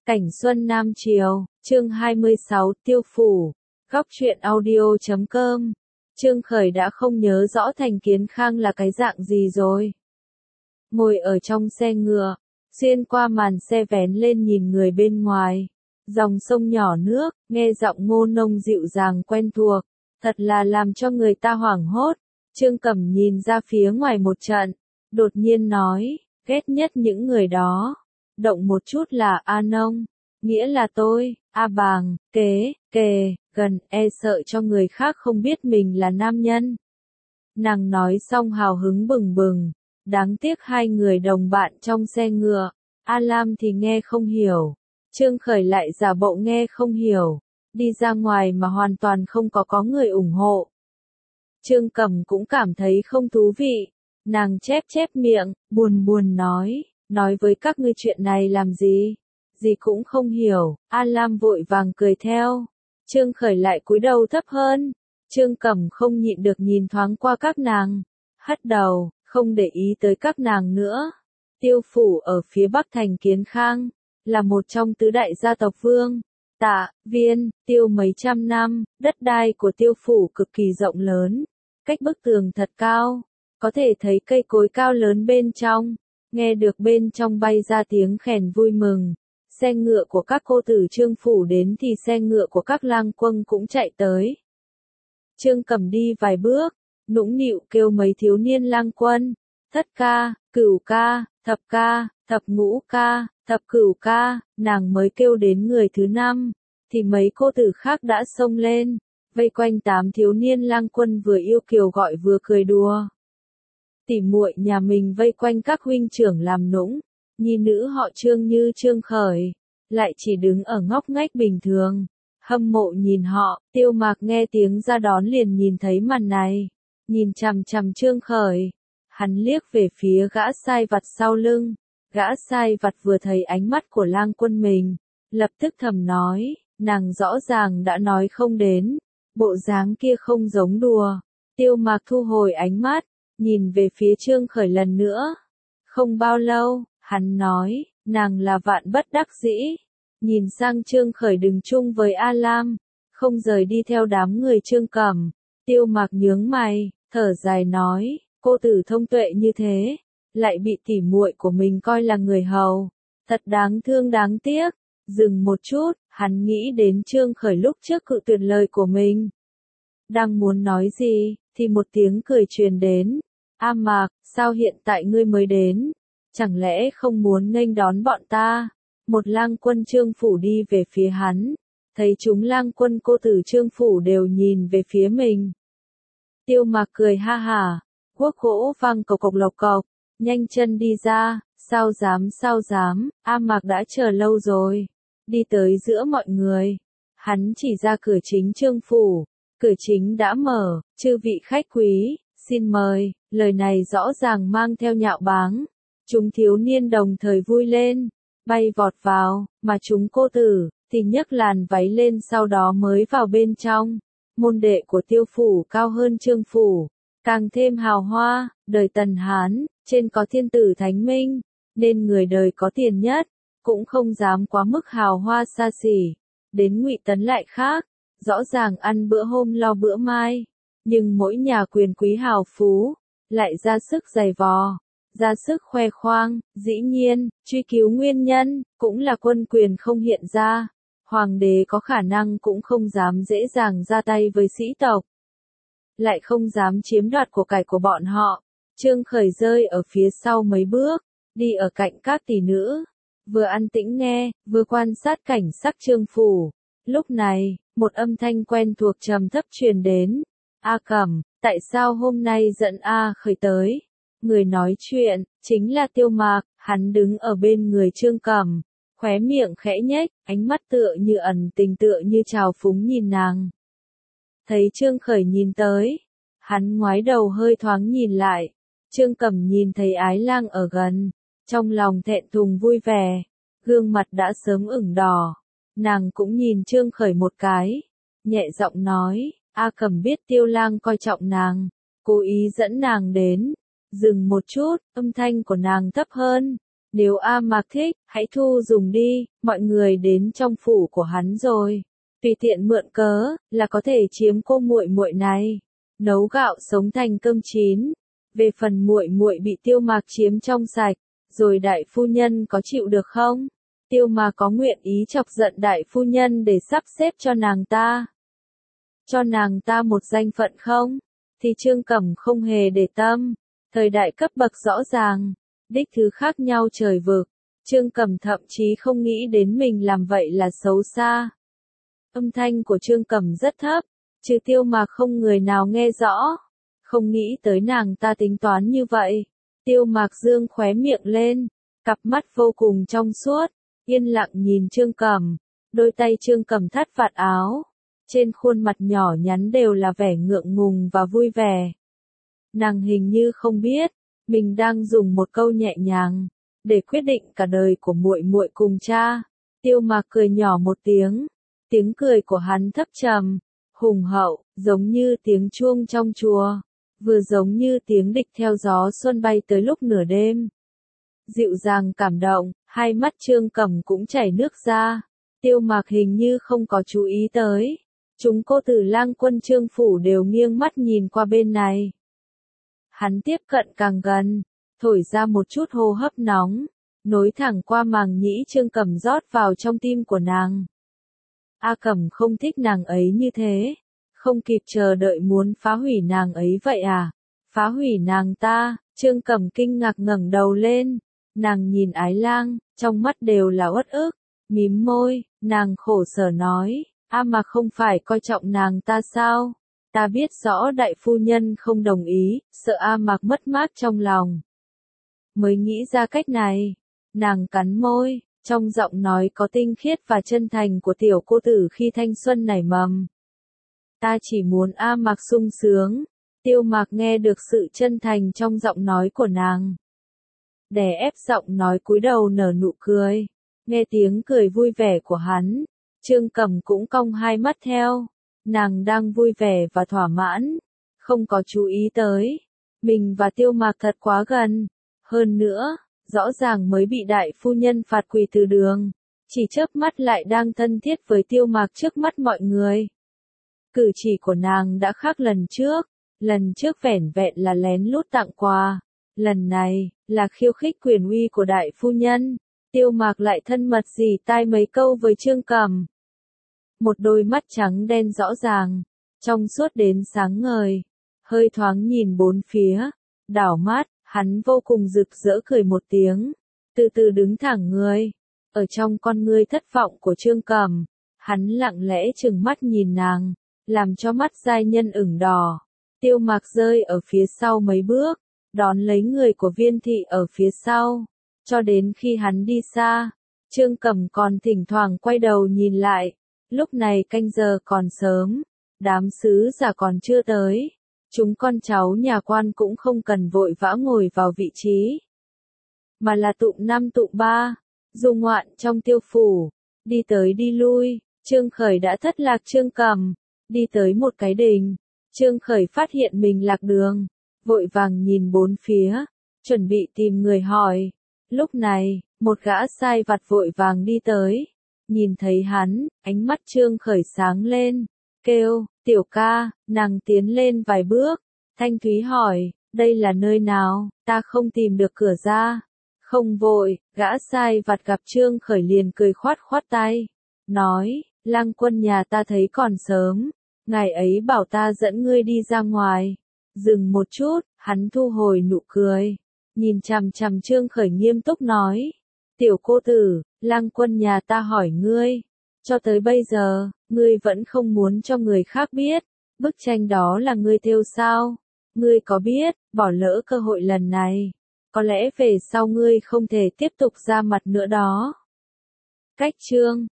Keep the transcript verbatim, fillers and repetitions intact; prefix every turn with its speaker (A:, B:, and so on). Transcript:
A: Cảnh Xuân Nam Chiều, chương hai mươi sáu, Tiêu Phủ, góc truyện audio chấm com. Trương Khởi đã không nhớ rõ Thành Kiến Khang là cái dạng gì rồi. Ngồi ở trong xe ngựa, xuyên qua màn xe vén lên nhìn người bên ngoài. Dòng sông nhỏ nước, nghe giọng Ngô Nông dịu dàng quen thuộc, thật là làm cho người ta hoảng hốt. Trương Cẩm nhìn ra phía ngoài một trận, đột nhiên nói, ghét nhất những người đó. Động một chút là A Nông, nghĩa là tôi, A Bàng, kế, kề, gần, e sợ cho người khác không biết mình là nam nhân. Nàng nói xong hào hứng bừng bừng, đáng tiếc hai người đồng bạn trong xe ngựa, A Lam thì nghe không hiểu, Trương Khởi lại giả bộ nghe không hiểu, đi ra ngoài mà hoàn toàn không có có người ủng hộ. Trương Cẩm cũng cảm thấy không thú vị, nàng chép chép miệng, buồn buồn nói. Nói với các ngươi chuyện này làm gì? Gì cũng không hiểu. A Lam vội vàng cười theo. Trương Khởi lại cúi đầu thấp hơn. Trương Cẩm không nhịn được nhìn thoáng qua các nàng. Hất đầu, không để ý tới các nàng nữa. Tiêu Phủ ở phía bắc Thành Kiến Khang, là một trong tứ đại gia tộc Vương, Tạ, Viên, Tiêu mấy trăm năm. Đất đai của Tiêu Phủ cực kỳ rộng lớn. Cách bức tường thật cao. Có thể thấy cây cối cao lớn bên trong. Nghe được bên trong bay ra tiếng khèn vui mừng, xe ngựa của các cô tử Trương Phủ đến thì xe ngựa của các lang quân cũng chạy tới. Trương Cẩm đi vài bước, nũng nịu kêu mấy thiếu niên lang quân, thất ca, cửu ca, thập ca, thập ngũ ca, thập cửu ca, nàng mới kêu đến người thứ năm, thì mấy cô tử khác đã xông lên, vây quanh tám thiếu niên lang quân vừa yêu kiều gọi vừa cười đùa. Tỉ muội nhà mình vây quanh các huynh trưởng làm nũng, nhi nữ họ Trương như Trương Khởi, lại chỉ đứng ở ngóc ngách bình thường, hâm mộ nhìn họ. Tiêu Mạc nghe tiếng ra đón liền nhìn thấy màn này, nhìn chằm chằm Trương Khởi, hắn liếc về phía gã sai vặt sau lưng, gã sai vặt vừa thấy ánh mắt của lang quân mình, lập tức thầm nói, nàng rõ ràng đã nói không đến, bộ dáng kia không giống đùa. Tiêu Mạc thu hồi ánh mắt, nhìn về phía Trương Khởi lần nữa. Không bao lâu, hắn nói, nàng là vạn bất đắc dĩ. Nhìn sang Trương Khởi đứng chung với A Lam, không rời đi theo đám người Trương Cẩm. Tiêu Mạc nhướng mày, thở dài nói, cô tử thông tuệ như thế, lại bị tỉ muội của mình coi là người hầu. Thật đáng thương đáng tiếc. Dừng một chút, hắn nghĩ đến Trương Khởi lúc trước cự tuyệt lời của mình. Đang muốn nói gì, thì một tiếng cười truyền đến. A Mạc, sao hiện tại ngươi mới đến? Chẳng lẽ không muốn nghênh đón bọn ta? Một lang quân Trương Phủ đi về phía hắn. Thấy chúng lang quân cô tử Trương Phủ đều nhìn về phía mình. Tiêu Mạc cười ha hả. Guốc gỗ vang cộc cộc lộc cộc. Nhanh chân đi ra. Sao dám sao dám. A Mạc đã chờ lâu rồi. Đi tới giữa mọi người. Hắn chỉ ra cửa chính Trương Phủ. Cửa chính đã mở. Chư vị khách quý, xin mời. Lời này rõ ràng mang theo nhạo báng. Chúng thiếu niên đồng thời vui lên, bay vọt vào, mà chúng cô tử, thì nhấc làn váy lên sau đó mới vào bên trong. Môn đệ của Tiêu Phủ cao hơn Trương Phủ, càng thêm hào hoa. Đời Tần Hán, trên có thiên tử Thánh Minh, nên người đời có tiền nhất, cũng không dám quá mức hào hoa xa xỉ. Đến Ngụy Tấn lại khác, rõ ràng ăn bữa hôm lo bữa mai, nhưng mỗi nhà quyền quý hào phú, lại ra sức giày vò, ra sức khoe khoang. Dĩ nhiên, truy cứu nguyên nhân, cũng là quân quyền không hiện ra. Hoàng đế có khả năng cũng không dám dễ dàng ra tay với sĩ tộc, lại không dám chiếm đoạt của cải của bọn họ. Trương Khởi rơi ở phía sau mấy bước, đi ở cạnh các tỷ nữ, vừa an tĩnh nghe, vừa quan sát cảnh sắc Trương Phủ. Lúc này, một âm thanh quen thuộc trầm thấp truyền đến. A Cẩm, tại sao hôm nay dẫn A Khởi tới? Người nói chuyện, chính là Tiêu Mạc. Hắn đứng ở bên người Trương Cẩm, khóe miệng khẽ nhếch, ánh mắt tựa như ẩn tình tựa như trào phúng nhìn nàng. Thấy Trương Khởi nhìn tới, hắn ngoái đầu hơi thoáng nhìn lại. Trương Cẩm nhìn thấy Ái Lang ở gần, trong lòng thẹn thùng vui vẻ, gương mặt đã sớm ửng đỏ. Nàng cũng nhìn Trương Khởi một cái, nhẹ giọng nói, A Cẩm biết Tiêu Lang coi trọng nàng, cố ý dẫn nàng đến. Dừng một chút, âm thanh của nàng thấp hơn. Nếu A Mạc thích, hãy thu dùng đi, mọi người đến trong phủ của hắn rồi. Tùy tiện mượn cớ, là có thể chiếm cô muội muội này. Nấu gạo sống thành cơm chín. Về phần muội muội bị Tiêu Mạc chiếm trong sạch, rồi đại phu nhân có chịu được không? Tiêu Mạc có nguyện ý chọc giận đại phu nhân để sắp xếp cho nàng ta? Cho nàng ta một danh phận không? Thì Trương Cẩm không hề để tâm. Thời đại cấp bậc rõ ràng, đích thứ khác nhau trời vực. Trương Cẩm thậm chí không nghĩ đến mình làm vậy là xấu xa. Âm thanh của Trương Cẩm rất thấp, trừ Tiêu Mạc không người nào nghe rõ. Không nghĩ tới nàng ta tính toán như vậy. Tiêu Mạc dương khóe miệng lên, cặp mắt vô cùng trong suốt, yên lặng nhìn Trương Cẩm. Đôi tay Trương Cẩm thắt vạt áo, trên khuôn mặt nhỏ nhắn đều là vẻ ngượng ngùng và vui vẻ. Nàng hình như không biết, mình đang dùng một câu nhẹ nhàng để quyết định cả đời của muội muội cùng cha. Tiêu Mạc cười nhỏ một tiếng, tiếng cười của hắn thấp trầm, hùng hậu, giống như tiếng chuông trong chùa, vừa giống như tiếng địch theo gió xuân bay tới lúc nửa đêm. Dịu dàng cảm động, hai mắt Trương Cẩm cũng chảy nước ra. Tiêu Mạc hình như không có chú ý tới. Chúng cô tử lang quân Trương phủ đều nghiêng mắt nhìn qua bên này. Hắn tiếp cận càng gần, thổi ra một chút hô hấp nóng, nối thẳng qua màng nhĩ Trương Cẩm rót vào trong tim của nàng. A Cẩm không thích nàng ấy như thế, không kịp chờ đợi muốn phá hủy nàng ấy vậy à? Phá hủy nàng ta? Trương Cẩm kinh ngạc ngẩng đầu lên, nàng nhìn Ái Lang, trong mắt đều là uất ức, mím môi, nàng khổ sở nói, a mà không phải coi trọng nàng ta sao? Ta biết rõ đại phu nhân không đồng ý, sợ A Mạc mất mát trong lòng. Mới nghĩ ra cách này, nàng cắn môi, trong giọng nói có tinh khiết và chân thành của tiểu cô tử khi thanh xuân nảy mầm. Ta chỉ muốn A Mạc sung sướng. Tiêu Mạc nghe được sự chân thành trong giọng nói của nàng. Đè ép giọng nói cúi đầu nở nụ cười. Nghe tiếng cười vui vẻ của hắn, Trương Cẩm cũng cong hai mắt theo. Nàng đang vui vẻ và thỏa mãn, không có chú ý tới. Mình và Tiêu Mạc thật quá gần. Hơn nữa, rõ ràng mới bị đại phu nhân phạt quỳ từ đường. Chỉ chớp mắt lại đang thân thiết với Tiêu Mạc trước mắt mọi người. Cử chỉ của nàng đã khác lần trước. Lần trước vẻn vẹn là lén lút tặng quà. Lần này, là khiêu khích quyền uy của đại phu nhân. Tiêu Mạc lại thân mật dì tai mấy câu với Trương Cẩm. Một đôi mắt trắng đen rõ ràng, trong suốt đến sáng ngời, hơi thoáng nhìn bốn phía, đảo mắt, hắn vô cùng rực rỡ cười một tiếng, từ từ đứng thẳng người. Ở trong con ngươi thất vọng của Trương Cẩm, hắn lặng lẽ trừng mắt nhìn nàng, làm cho mắt giai nhân ửng đỏ. Tiêu Mạc rơi ở phía sau mấy bước, đón lấy người của Viên thị ở phía sau, cho đến khi hắn đi xa, Trương Cẩm còn thỉnh thoảng quay đầu nhìn lại. Lúc này canh giờ còn sớm, đám sứ giả còn chưa tới, chúng con cháu nhà quan cũng không cần vội vã ngồi vào vị trí, mà là tụng năm tụng ba, du ngoạn trong tiêu phủ, đi tới đi lui. Trương Khởi đã thất lạc Trương Cẩm, đi tới một cái đình, Trương Khởi phát hiện mình lạc đường, vội vàng nhìn bốn phía, chuẩn bị tìm người hỏi. Lúc này, một gã sai vặt vội vàng đi tới. Nhìn thấy hắn, ánh mắt Trương Khởi sáng lên, kêu, tiểu ca. Nàng tiến lên vài bước, thanh thúy hỏi, đây là nơi nào? Ta không tìm được cửa ra. Không vội, gã sai vặt gặp Trương Khởi liền cười khoát khoát tay, nói, lang quân nhà ta thấy còn sớm, ngài ấy bảo ta dẫn ngươi đi ra ngoài. Dừng một chút, hắn thu hồi nụ cười, nhìn chằm chằm Trương Khởi nghiêm túc nói, tiểu cô tử, lang quân nhà ta hỏi ngươi, cho tới bây giờ, ngươi vẫn không muốn cho người khác biết, bức tranh đó là ngươi thêu sao? Ngươi có biết, bỏ lỡ cơ hội lần này, có lẽ về sau ngươi không thể tiếp tục ra mặt nữa đó. Cách chương